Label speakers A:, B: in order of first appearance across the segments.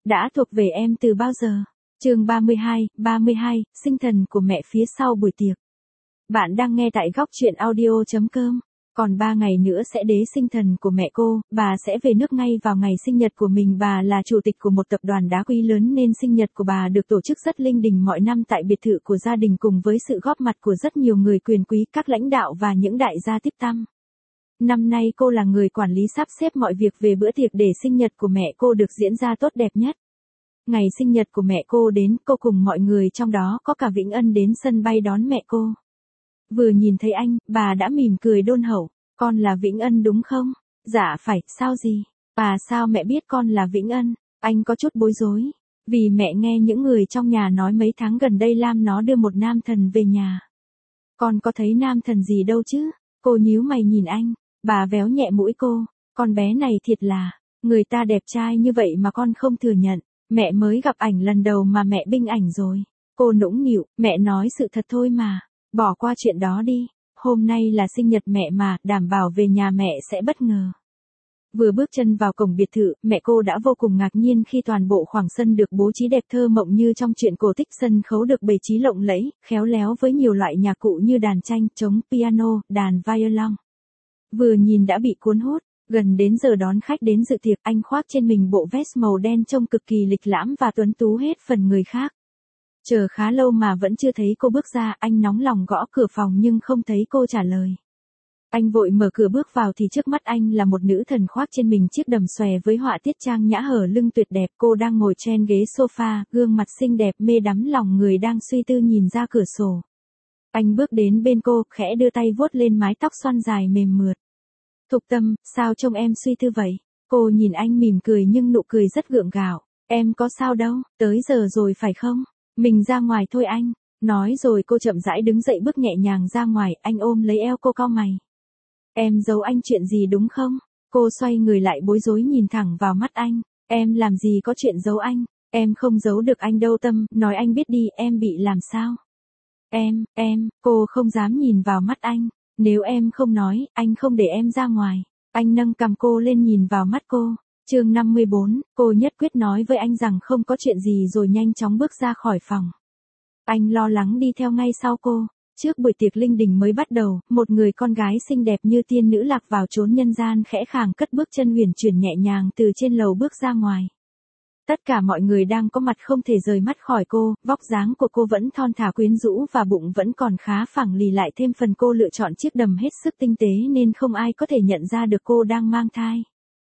A: đã thuộc về em từ bao giờ? Chương 32, sinh thần của mẹ phía sau buổi tiệc. Bạn đang nghe tại góc truyện audio.com. Còn 3 ngày nữa sẽ đế sinh thần của mẹ cô, bà sẽ về nước ngay vào ngày sinh nhật của mình. Bà là chủ tịch của một tập đoàn đá quý lớn nên sinh nhật của bà được tổ chức rất linh đình mọi năm tại biệt thự của gia đình cùng với sự góp mặt của rất nhiều người quyền quý, các lãnh đạo và những đại gia tiếp tăm. Năm nay cô là người quản lý sắp xếp mọi việc về bữa tiệc để sinh nhật của mẹ cô được diễn ra tốt đẹp nhất. Ngày sinh nhật của mẹ cô đến, cô cùng mọi người trong đó có cả Vĩnh Ân đến sân bay đón mẹ cô. Vừa nhìn thấy anh, bà đã mỉm cười đôn hậu, con là Vĩnh Ân đúng không? Dạ phải, sao gì? Bà sao mẹ biết con là Vĩnh Ân? Anh có chút bối rối, vì mẹ nghe những người trong nhà nói mấy tháng gần đây Lam nó đưa một nam thần về nhà. Con có thấy nam thần gì đâu chứ? Cô nhíu mày nhìn anh, bà véo nhẹ mũi cô, con bé này thiệt là, người ta đẹp trai như vậy mà con không thừa nhận. Mẹ mới gặp ảnh lần đầu mà mẹ binh ảnh rồi. Cô nũng nịu, mẹ nói sự thật thôi mà. Bỏ qua chuyện đó đi. Hôm nay là sinh nhật mẹ mà, đảm bảo về nhà mẹ sẽ bất ngờ. Vừa bước chân vào cổng biệt thự, mẹ cô đã vô cùng ngạc nhiên khi toàn bộ khoảng sân được bố trí đẹp thơ mộng như trong truyện cổ tích. Sân khấu được bày trí lộng lẫy, khéo léo với nhiều loại nhạc cụ như đàn tranh, trống, piano, đàn violon. Vừa nhìn đã bị cuốn hút. Gần đến giờ đón khách đến dự tiệc, anh khoác trên mình bộ vest màu đen trông cực kỳ lịch lãm và tuấn tú hết phần người khác. Chờ khá lâu mà vẫn chưa thấy cô bước ra, anh nóng lòng gõ cửa phòng nhưng không thấy cô trả lời. Anh vội mở cửa bước vào thì trước mắt anh là một nữ thần khoác trên mình chiếc đầm xòe với họa tiết trang nhã hở lưng tuyệt đẹp. Cô đang ngồi trên ghế sofa, gương mặt xinh đẹp mê đắm lòng người đang suy tư nhìn ra cửa sổ. Anh bước đến bên cô, khẽ đưa tay vuốt lên mái tóc xoăn dài mềm mượt. Thục Tâm, sao trông em suy tư vậy? Cô nhìn anh mỉm cười nhưng nụ cười rất gượng gạo. Em có sao đâu, tới giờ rồi phải không? Mình ra ngoài thôi anh. Nói rồi cô chậm rãi đứng dậy bước nhẹ nhàng ra ngoài, anh ôm lấy eo cô cau mày. Em giấu anh chuyện gì đúng không? Cô xoay người lại bối rối nhìn thẳng vào mắt anh. Em làm gì có chuyện giấu anh? Em không giấu được anh đâu Tâm, nói anh biết đi, em bị làm sao? Cô không dám nhìn vào mắt anh. Nếu em không nói, anh không để em ra ngoài. Anh nâng cằm cô lên nhìn vào mắt cô. Chương 54, cô nhất quyết nói với anh rằng không có chuyện gì rồi nhanh chóng bước ra khỏi phòng. Anh lo lắng đi theo ngay sau cô. Trước buổi tiệc linh đình mới bắt đầu, một người con gái xinh đẹp như tiên nữ lạc vào chốn nhân gian khẽ khàng cất bước chân huyền chuyển nhẹ nhàng từ trên lầu bước ra ngoài. Tất cả mọi người đang có mặt không thể rời mắt khỏi cô, vóc dáng của cô vẫn thon thả quyến rũ và bụng vẫn còn khá phẳng lì lại thêm phần cô lựa chọn chiếc đầm hết sức tinh tế nên không ai có thể nhận ra được cô đang mang thai.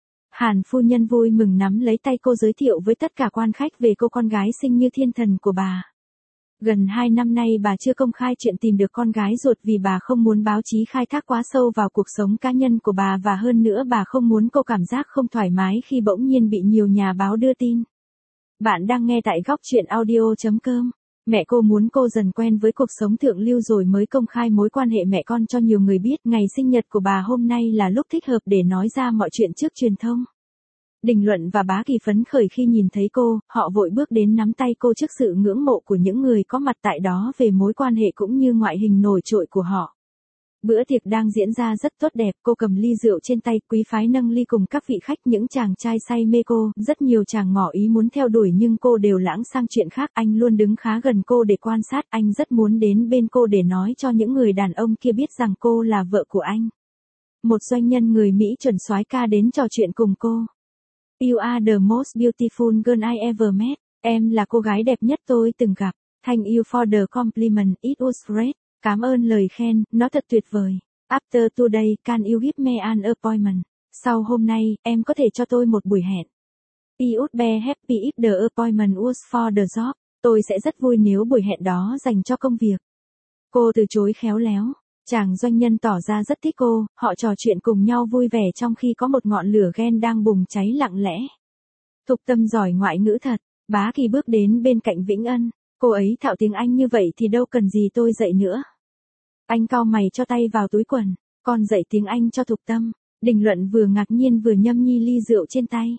A: Hàn phu nhân vui mừng nắm lấy tay cô giới thiệu với tất cả quan khách về cô con gái xinh như thiên thần của bà. Gần 2 năm nay bà chưa công khai chuyện tìm được con gái ruột vì bà không muốn báo chí khai thác quá sâu vào cuộc sống cá nhân của bà và hơn nữa bà không muốn cô cảm giác không thoải mái khi bỗng nhiên bị nhiều nhà báo đưa tin. Bạn đang nghe tại góc truyện audio.com. Mẹ cô muốn cô dần quen với cuộc sống thượng lưu rồi mới công khai mối quan hệ mẹ con cho nhiều người biết. Ngày sinh nhật của bà hôm nay là lúc thích hợp để nói ra mọi chuyện trước truyền thông. Đình Luận và Bá Kỳ phấn khởi khi nhìn thấy cô, họ vội bước đến nắm tay cô trước sự ngưỡng mộ của những người có mặt tại đó về mối quan hệ cũng như ngoại hình nổi trội của họ. Bữa tiệc đang diễn ra rất tốt đẹp, cô cầm ly rượu trên tay, quý phái nâng ly cùng các vị khách, những chàng trai say mê cô, rất nhiều chàng ngỏ ý muốn theo đuổi nhưng cô đều lãng sang chuyện khác. Anh luôn đứng khá gần cô để quan sát, anh rất muốn đến bên cô để nói cho những người đàn ông kia biết rằng cô là vợ của anh. Một doanh nhân người Mỹ chuẩn soái ca đến trò chuyện cùng cô. You are the most beautiful girl I ever met. Em là cô gái đẹp nhất tôi từng gặp. Thank you for the compliment, it was great. Cảm ơn lời khen, nó thật tuyệt vời. After today, can you give me an appointment? Sau hôm nay, em có thể cho tôi một buổi hẹn. I would be happy if the appointment was for the job. Tôi sẽ rất vui nếu buổi hẹn đó dành cho công việc. Cô từ chối khéo léo. Chàng doanh nhân tỏ ra rất thích cô, họ trò chuyện cùng nhau vui vẻ trong khi có một ngọn lửa ghen đang bùng cháy lặng lẽ. Thục Tâm giỏi ngoại ngữ thật. Bá Kỳ bước đến bên cạnh Vĩnh Ân. Cô ấy thạo tiếng Anh như vậy thì đâu cần gì tôi dạy nữa. Anh cau mày cho tay vào túi quần. Con dạy tiếng Anh cho Thục Tâm. Đình Luận vừa ngạc nhiên vừa nhâm nhi ly rượu trên tay.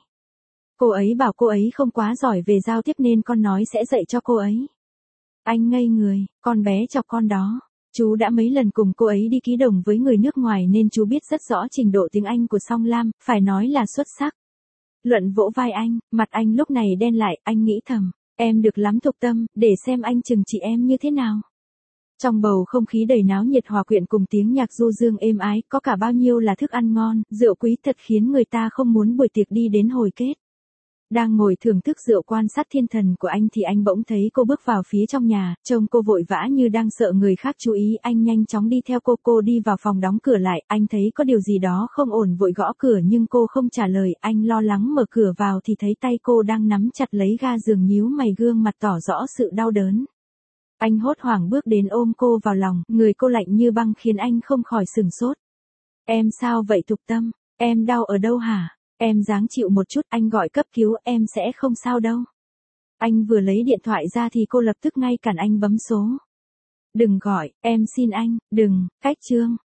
A: Cô ấy bảo cô ấy không quá giỏi về giao tiếp nên con nói sẽ dạy cho cô ấy. Anh ngây người, con bé chọc con đó. Chú đã mấy lần cùng cô ấy đi ký đồng với người nước ngoài nên chú biết rất rõ trình độ tiếng Anh của Song Lam, phải nói là xuất sắc. Luận vỗ vai anh, mặt anh lúc này đen lại, anh nghĩ thầm, em được lắm Thục Tâm, để xem anh trừng trị em như thế nào. Trong bầu không khí đầy náo nhiệt hòa quyện cùng tiếng nhạc du dương êm ái, có cả bao nhiêu là thức ăn ngon, rượu quý thật khiến người ta không muốn buổi tiệc đi đến hồi kết. Đang ngồi thưởng thức rượu quan sát thiên thần của anh thì anh bỗng thấy cô bước vào phía trong nhà, trông cô vội vã như đang sợ người khác chú ý, anh nhanh chóng đi theo cô đi vào phòng đóng cửa lại, anh thấy có điều gì đó không ổn vội gõ cửa nhưng cô không trả lời, anh lo lắng mở cửa vào thì thấy tay cô đang nắm chặt lấy ga giường nhíu mày gương mặt tỏ rõ sự đau đớn. Anh hốt hoảng bước đến ôm cô vào lòng, người cô lạnh như băng khiến anh không khỏi sửng sốt. Em sao vậy Thục Tâm, em đau ở đâu hả? Em ráng chịu một chút, anh gọi cấp cứu, em sẽ không sao đâu. Anh vừa lấy điện thoại ra thì cô lập tức ngay cản anh bấm số. Đừng gọi, em xin anh, đừng, cách Trương.